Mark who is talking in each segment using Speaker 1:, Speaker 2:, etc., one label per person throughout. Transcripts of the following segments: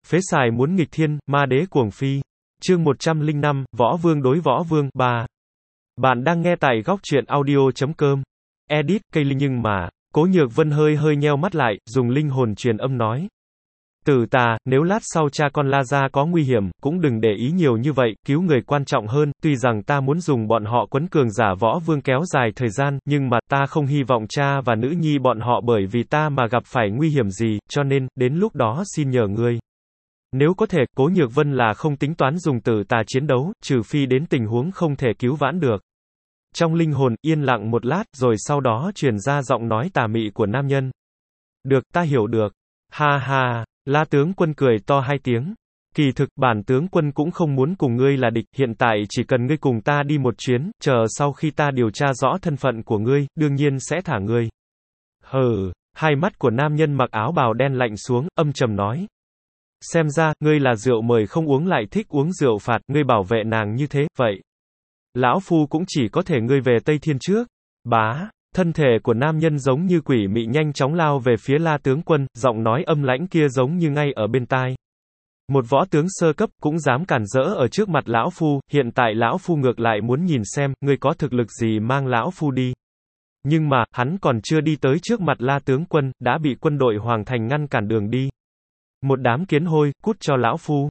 Speaker 1: Phế xài muốn nghịch thiên, ma đế cuồng phi. Chương 105, Võ Vương đối Võ Vương, 3. Bạn đang nghe tại góc truyện audio.com. Edit, cây linh nhưng mà, Cố Nhược Vân hơi nheo mắt lại, dùng linh hồn truyền âm nói. Tử Tà, nếu lát sau cha con La Gia có nguy hiểm, cũng đừng để ý nhiều như vậy, cứu người quan trọng hơn, tuy rằng ta muốn dùng bọn họ quấn cường giả Võ Vương kéo dài thời gian, nhưng mà, ta không hy vọng cha và nữ nhi bọn họ bởi vì ta mà gặp phải nguy hiểm gì, cho nên, đến lúc đó xin nhờ ngươi. Nếu có thể, Cố Nhược Vân là không tính toán dùng Tử Tà chiến đấu, trừ phi đến tình huống không thể cứu vãn được. Trong linh hồn, yên lặng một lát, rồi sau đó truyền ra giọng nói tà mị của nam nhân. Được, ta hiểu được. Ha ha, La tướng quân cười to hai tiếng. Kỳ thực, bản tướng quân cũng không muốn cùng ngươi là địch, hiện tại chỉ cần ngươi cùng ta đi một chuyến, chờ sau khi ta điều tra rõ thân phận của ngươi, đương nhiên sẽ thả ngươi. Hừ, hai mắt của nam nhân mặc áo bào đen lạnh xuống, âm trầm nói. Xem ra, ngươi là rượu mời không uống lại thích uống rượu phạt, ngươi bảo vệ nàng như thế, vậy. Lão Phu cũng chỉ có thể ngươi về Tây Thiên trước. Bá, thân thể của nam nhân giống như quỷ mị nhanh chóng lao về phía La tướng quân, giọng nói âm lãnh kia giống như ngay ở bên tai. Một võ tướng sơ cấp cũng dám cản rỡ ở trước mặt Lão Phu, hiện tại Lão Phu ngược lại muốn nhìn xem, ngươi có thực lực gì mang Lão Phu đi. Nhưng mà, hắn còn chưa đi tới trước mặt La tướng quân, đã bị quân đội Hoàng Thành ngăn cản đường đi. Một đám kiến hôi, cút cho Lão Phu.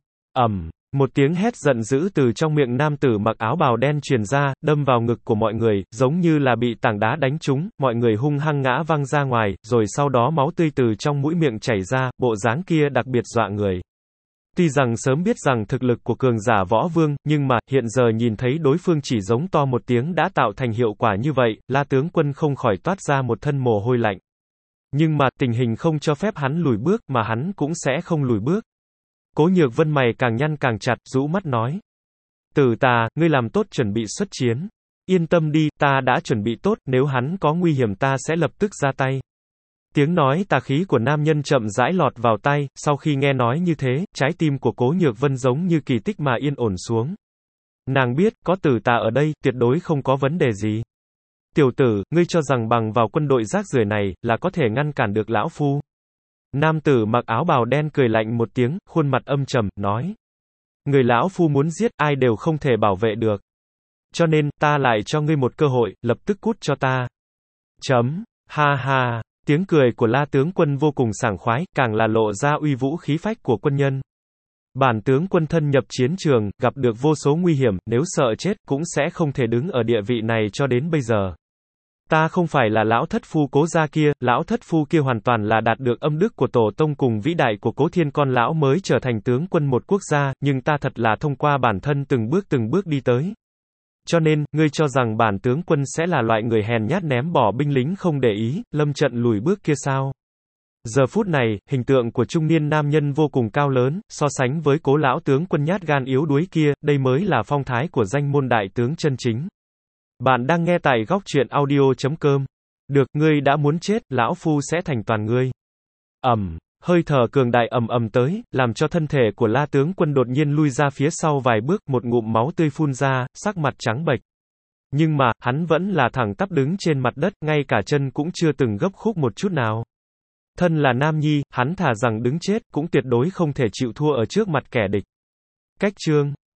Speaker 1: Một tiếng hét giận dữ từ trong miệng nam tử mặc áo bào đen truyền ra, đâm vào ngực của mọi người, giống như là bị tảng đá đánh trúng, mọi người hung hăng ngã văng ra ngoài, rồi sau đó máu tươi từ trong mũi miệng chảy ra, bộ dáng kia đặc biệt dọa người. Tuy rằng sớm biết rằng thực lực của cường giả Võ Vương, nhưng mà, hiện giờ nhìn thấy đối phương chỉ giống to một tiếng đã tạo thành hiệu quả như vậy, La tướng quân không khỏi toát ra một thân mồ hôi lạnh. Nhưng mà, tình hình không cho phép hắn lùi bước, mà hắn cũng sẽ không lùi bước. Cố Nhược Vân mày càng nhăn càng chặt, rũ mắt nói. Tử Tà, ngươi làm tốt chuẩn bị xuất chiến. Yên tâm đi, ta đã chuẩn bị tốt, nếu hắn có nguy hiểm ta sẽ lập tức ra tay. Tiếng nói tà khí của nam nhân chậm rãi lọt vào tai, sau khi nghe nói như thế, trái tim của Cố Nhược Vân giống như kỳ tích mà yên ổn xuống. Nàng biết, có Tử Tà ở đây, tuyệt đối không có vấn đề gì. Tiểu tử, ngươi cho rằng bằng vào quân đội rác rưởi này, là có thể ngăn cản được Lão Phu. Nam tử mặc áo bào đen cười lạnh một tiếng, khuôn mặt âm trầm, nói. Người Lão Phu muốn giết, ai đều không thể bảo vệ được. Cho nên, ta lại cho ngươi một cơ hội, lập tức cút cho ta. Ha ha, tiếng cười của La tướng quân vô cùng sảng khoái, càng là lộ ra uy vũ khí phách của quân nhân. Bản tướng quân thân nhập chiến trường, gặp được vô số nguy hiểm, nếu sợ chết, cũng sẽ không thể đứng ở địa vị này cho đến bây giờ. Ta không phải là lão thất phu Cố gia kia, lão thất phu kia hoàn toàn là đạt được âm đức của tổ tông cùng vĩ đại của Cố Thiên con lão mới trở thành tướng quân một quốc gia, nhưng ta thật là thông qua bản thân từng bước đi tới. Cho nên, ngươi cho rằng bản tướng quân sẽ là loại người hèn nhát ném bỏ binh lính không để ý, lâm trận lùi bước kia sao? Giờ phút này, hình tượng của trung niên nam nhân vô cùng cao lớn, so sánh với Cố lão tướng quân nhát gan yếu đuối kia, đây mới là phong thái của danh môn đại tướng chân chính. Bạn đang nghe tại góc truyện audio.com. Được, ngươi đã muốn chết, Lão Phu sẽ thành toàn ngươi. Hơi thở cường đại ầm tới, làm cho thân thể của La tướng quân đột nhiên lui ra phía sau vài bước, một ngụm máu tươi phun ra, sắc mặt trắng bệch. Nhưng mà, hắn vẫn là thẳng tắp đứng trên mặt đất, ngay cả chân cũng chưa từng gấp khúc một chút nào. Thân là nam nhi, hắn thà rằng đứng chết, cũng tuyệt đối không thể chịu thua ở trước mặt kẻ địch. Cách chương